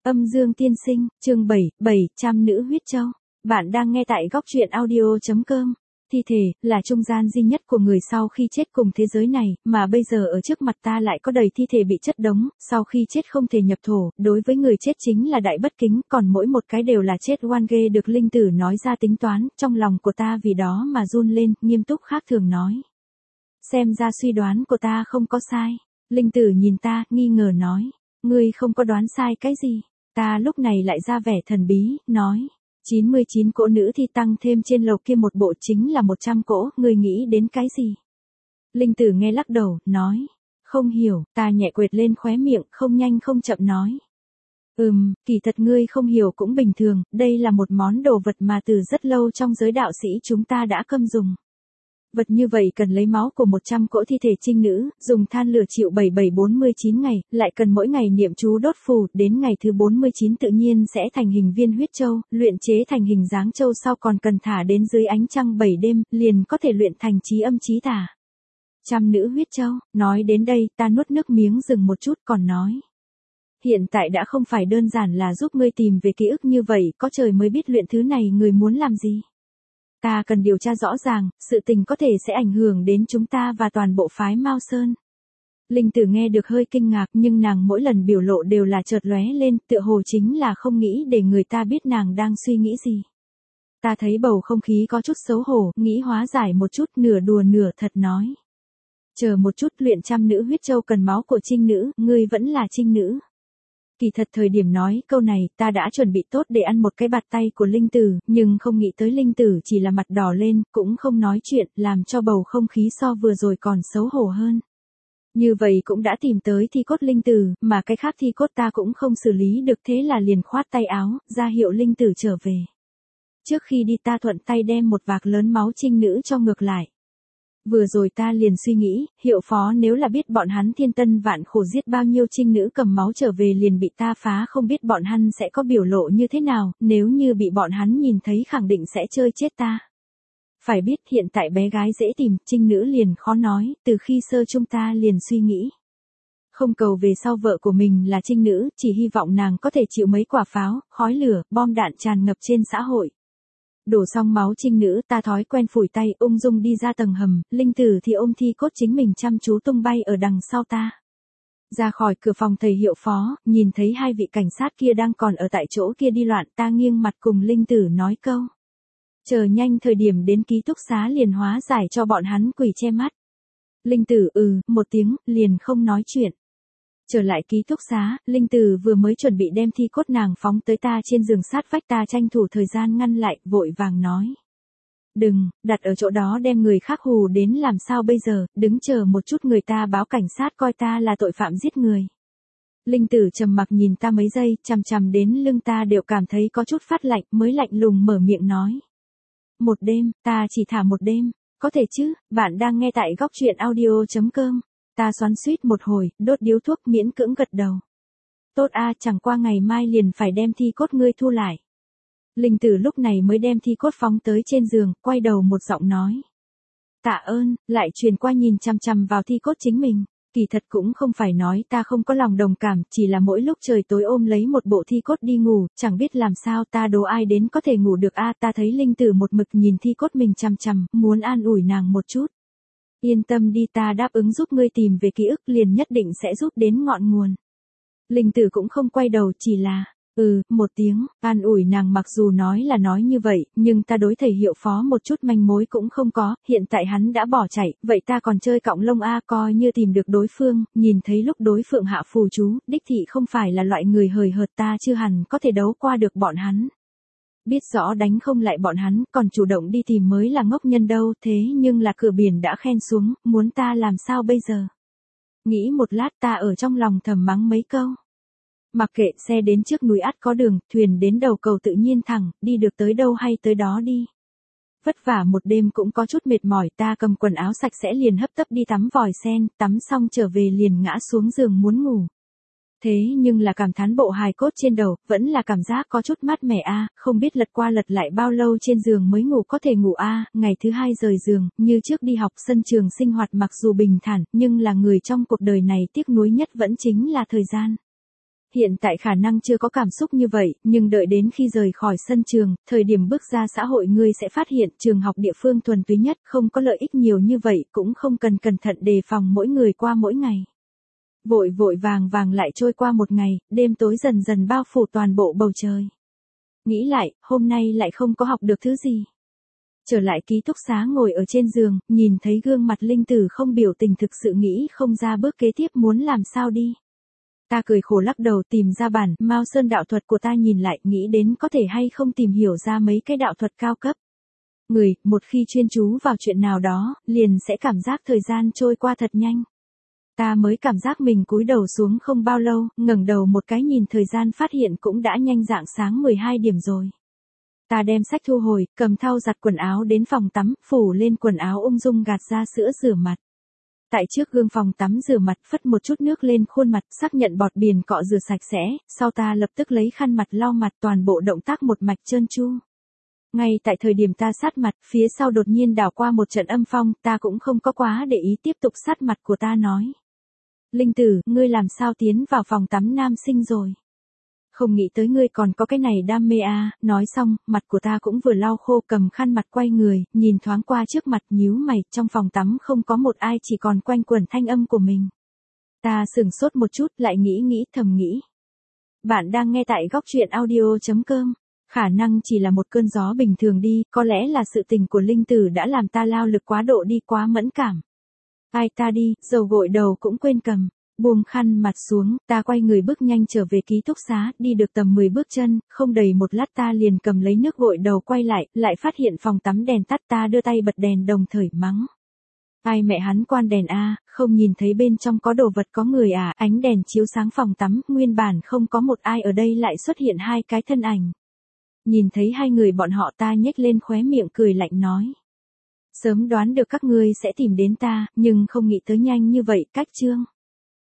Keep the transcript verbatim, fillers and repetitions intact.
Âm Dương Tiên Sinh, chương bảy, bảy trăm nữ huyết châu. Bạn đang nghe tại góc truyện audio.com. Thi thể, là trung gian duy nhất của người sau khi chết cùng thế giới này, mà bây giờ ở trước mặt ta lại có đầy thi thể bị chất đống, sau khi chết không thể nhập thổ, đối với người chết chính là đại bất kính, còn mỗi một cái đều là chết oan ghê được linh tử nói ra tính toán, trong lòng của ta vì đó mà run lên, nghiêm túc khác thường nói. Xem ra suy đoán của ta không có sai. Linh tử nhìn ta, nghi ngờ nói. Ngươi không có đoán sai cái gì. Ta lúc này lại ra vẻ thần bí, nói. chín mươi chín cỗ nữ thi tăng thêm trên lầu kia một bộ chính là một trăm cỗ, ngươi nghĩ đến cái gì? Linh tử nghe lắc đầu, nói. Không hiểu, ta nhẹ quệt lên khóe miệng, không nhanh không chậm nói. Ừm, kỳ thật ngươi không hiểu cũng bình thường, đây là một món đồ vật mà từ rất lâu trong giới đạo sĩ chúng ta đã cấm dùng. Vật như vậy cần lấy máu của một trăm cỗ thi thể trinh nữ, dùng than lửa chịu bảy bảy bốn mươi chín ngày, lại cần mỗi ngày niệm chú đốt phù, đến ngày thứ bốn mươi chín tự nhiên sẽ thành hình viên huyết châu, luyện chế thành hình dáng châu sau còn cần thả đến dưới ánh trăng bảy đêm, liền có thể luyện thành trí âm trí tả. Trăm nữ huyết châu, nói đến đây, ta nuốt nước miếng dừng một chút còn nói. Hiện tại đã không phải đơn giản là giúp ngươi tìm về ký ức như vậy, có trời mới biết luyện thứ này người muốn làm gì. Ta cần điều tra rõ ràng, sự tình có thể sẽ ảnh hưởng đến chúng ta và toàn bộ phái Mao Sơn. Linh tử nghe được hơi kinh ngạc nhưng nàng mỗi lần biểu lộ đều là chợt lóe lên, tựa hồ chính là không nghĩ để người ta biết nàng đang suy nghĩ gì. Ta thấy bầu không khí có chút xấu hổ, nghĩ hóa giải một chút, nửa đùa nửa thật nói. Chờ một chút, luyện trăm nữ huyết châu cần máu của trinh nữ, ngươi vẫn là trinh nữ. Kỳ thật thời điểm nói câu này, ta đã chuẩn bị tốt để ăn một cái bạt tay của Linh Tử, nhưng không nghĩ tới Linh Tử chỉ là mặt đỏ lên, cũng không nói chuyện, làm cho bầu không khí so vừa rồi còn xấu hổ hơn. Như vậy cũng đã tìm tới thi cốt Linh Tử, mà cái khác thi cốt ta cũng không xử lý được, thế là liền khoát tay áo, ra hiệu Linh Tử trở về. Trước khi đi ta thuận tay đem một vạc lớn máu trinh nữ cho ngược lại. Vừa rồi ta liền suy nghĩ, hiệu phó nếu là biết bọn hắn thiên tân vạn khổ giết bao nhiêu trinh nữ cầm máu trở về liền bị ta phá, không biết bọn hắn sẽ có biểu lộ như thế nào, nếu như bị bọn hắn nhìn thấy khẳng định sẽ chơi chết ta. Phải biết hiện tại bé gái dễ tìm, trinh nữ liền khó nói, từ khi sơ chung ta liền suy nghĩ. Không cầu về sau vợ của mình là trinh nữ, chỉ hy vọng nàng có thể chịu mấy quả pháo, khói lửa, bom đạn tràn ngập trên xã hội. Đổ xong máu trinh nữ, ta thói quen phủi tay, ung dung đi ra tầng hầm, Linh tử thì ôm thi cốt chính mình chăm chú tung bay ở đằng sau ta. Ra khỏi cửa phòng thầy hiệu phó, nhìn thấy hai vị cảnh sát kia đang còn ở tại chỗ kia đi loạn, ta nghiêng mặt cùng Linh tử nói câu. Chờ nhanh thời điểm đến ký túc xá liền hóa giải cho bọn hắn quỷ che mắt. Linh tử ừ, một tiếng, liền không nói chuyện. Trở lại ký túc xá, Linh Tử vừa mới chuẩn bị đem thi cốt nàng phóng tới ta trên giường sát vách, ta tranh thủ thời gian ngăn lại, vội vàng nói. Đừng, đặt ở chỗ đó đem người khác hù đến làm sao bây giờ, đứng chờ một chút người ta báo cảnh sát coi ta là tội phạm giết người. Linh Tử trầm mặc nhìn ta mấy giây, chằm chằm đến lưng ta đều cảm thấy có chút phát lạnh, mới lạnh lùng mở miệng nói. Một đêm, ta chỉ thả một đêm, có thể chứ, bạn đang nghe tại góc truyện audio.com. Ta xoắn xuýt một hồi, đốt điếu thuốc miễn cưỡng gật đầu. Tốt a, chẳng qua ngày mai liền phải đem thi cốt ngươi thu lại. Linh tử lúc này mới đem thi cốt phóng tới trên giường, quay đầu một giọng nói. Tạ ơn, lại truyền qua nhìn chăm chăm vào thi cốt chính mình. Kỳ thật cũng không phải nói ta không có lòng đồng cảm, chỉ là mỗi lúc trời tối ôm lấy một bộ thi cốt đi ngủ, chẳng biết làm sao ta đố ai đến có thể ngủ được a. Ta thấy Linh tử một mực nhìn thi cốt mình chăm chăm, muốn an ủi nàng một chút. Yên tâm đi, ta đáp ứng giúp ngươi tìm về ký ức liền nhất định sẽ giúp đến ngọn nguồn. Linh tử cũng không quay đầu, chỉ là, ừ, một tiếng, an ủi nàng. Mặc dù nói là nói như vậy, nhưng ta đối thầy hiệu phó một chút manh mối cũng không có, hiện tại hắn đã bỏ chạy, vậy ta còn chơi cọng lông a, coi như tìm được đối phương, nhìn thấy lúc đối phương hạ phù chú, đích thị không phải là loại người hời hợt, ta chưa hẳn có thể đấu qua được bọn hắn. Biết rõ đánh không lại bọn hắn, còn chủ động đi tìm mới là ngốc nhân đâu, thế nhưng là cửa biển đã khen xuống, muốn ta làm sao bây giờ? Nghĩ một lát ta ở trong lòng thầm mắng mấy câu. Mặc kệ, xe đến trước núi ắt có đường, thuyền đến đầu cầu tự nhiên thẳng, đi được tới đâu hay tới đó đi. Vất vả một đêm cũng có chút mệt mỏi, ta cầm quần áo sạch sẽ liền hấp tấp đi tắm vòi sen, tắm xong trở về liền ngã xuống giường muốn ngủ. Thế nhưng là cảm thán bộ hài cốt trên đầu, vẫn là cảm giác có chút mát mẻ a, không biết lật qua lật lại bao lâu trên giường mới ngủ có thể ngủ a. Ngày thứ hai rời giường, như trước đi học, sân trường sinh hoạt mặc dù bình thản, nhưng là người trong cuộc đời này tiếc nuối nhất vẫn chính là thời gian. Hiện tại khả năng chưa có cảm xúc như vậy, nhưng đợi đến khi rời khỏi sân trường, thời điểm bước ra xã hội ngươi sẽ phát hiện trường học địa phương thuần túy nhất không có lợi ích nhiều như vậy, cũng không cần cẩn thận đề phòng mỗi người qua mỗi ngày. Vội vội vàng vàng lại trôi qua một ngày, đêm tối dần dần bao phủ toàn bộ bầu trời. Nghĩ lại, hôm nay lại không có học được thứ gì. Trở lại ký túc xá ngồi ở trên giường, nhìn thấy gương mặt Linh Tử không biểu tình, thực sự nghĩ không ra bước kế tiếp muốn làm sao đi. Ta cười khổ lắc đầu tìm ra bản Mao Sơn đạo thuật của ta, nhìn lại nghĩ đến có thể hay không tìm hiểu ra mấy cái đạo thuật cao cấp. Người, một khi chuyên chú vào chuyện nào đó, liền sẽ cảm giác thời gian trôi qua thật nhanh. Ta mới cảm giác mình cúi đầu xuống không bao lâu, ngẩng đầu một cái nhìn thời gian phát hiện cũng đã nhanh rạng sáng mười hai điểm rồi. Ta đem sách thu hồi, cầm thau giặt quần áo đến phòng tắm, phủ lên quần áo ung dung gạt ra sữa rửa mặt. Tại trước gương phòng tắm rửa mặt phất một chút nước lên khuôn mặt, xác nhận bọt biển cọ rửa sạch sẽ, sau ta lập tức lấy khăn mặt lau mặt, toàn bộ động tác một mạch trơn tru. Ngay tại thời điểm ta sát mặt, phía sau đột nhiên đảo qua một trận âm phong, ta cũng không có quá để ý, tiếp tục sát mặt của ta nói. Linh Tử, ngươi làm sao tiến vào phòng tắm nam sinh rồi? Không nghĩ tới ngươi còn có cái này đam mê à, nói xong, mặt của ta cũng vừa lau khô, cầm khăn mặt quay người, nhìn thoáng qua trước mặt, nhíu mày, trong phòng tắm không có một ai, chỉ còn quanh quẩn thanh âm của mình. Ta sửng sốt một chút, lại nghĩ nghĩ, thầm nghĩ. Bạn đang nghe tại góc truyện audio chấm com. Khả năng chỉ là một cơn gió bình thường đi, có lẽ là sự tình của Linh Tử đã làm ta lao lực quá độ đi, quá mẫn cảm. Ai ta đi, dầu gội đầu cũng quên cầm. Buông khăn mặt xuống, ta quay người bước nhanh trở về ký túc xá, đi được tầm mười bước chân, không đầy một lát ta liền cầm lấy nước gội đầu quay lại, lại phát hiện phòng tắm đèn tắt, ta đưa tay bật đèn đồng thời mắng. Ai mẹ hắn quan đèn a, không nhìn thấy bên trong có đồ vật có người à, ánh đèn chiếu sáng phòng tắm, nguyên bản không có một ai ở đây lại xuất hiện hai cái thân ảnh. Nhìn thấy hai người bọn họ ta nhếch lên khóe miệng cười lạnh nói. Sớm đoán được các ngươi sẽ tìm đến ta, nhưng không nghĩ tới nhanh như vậy, cách chương.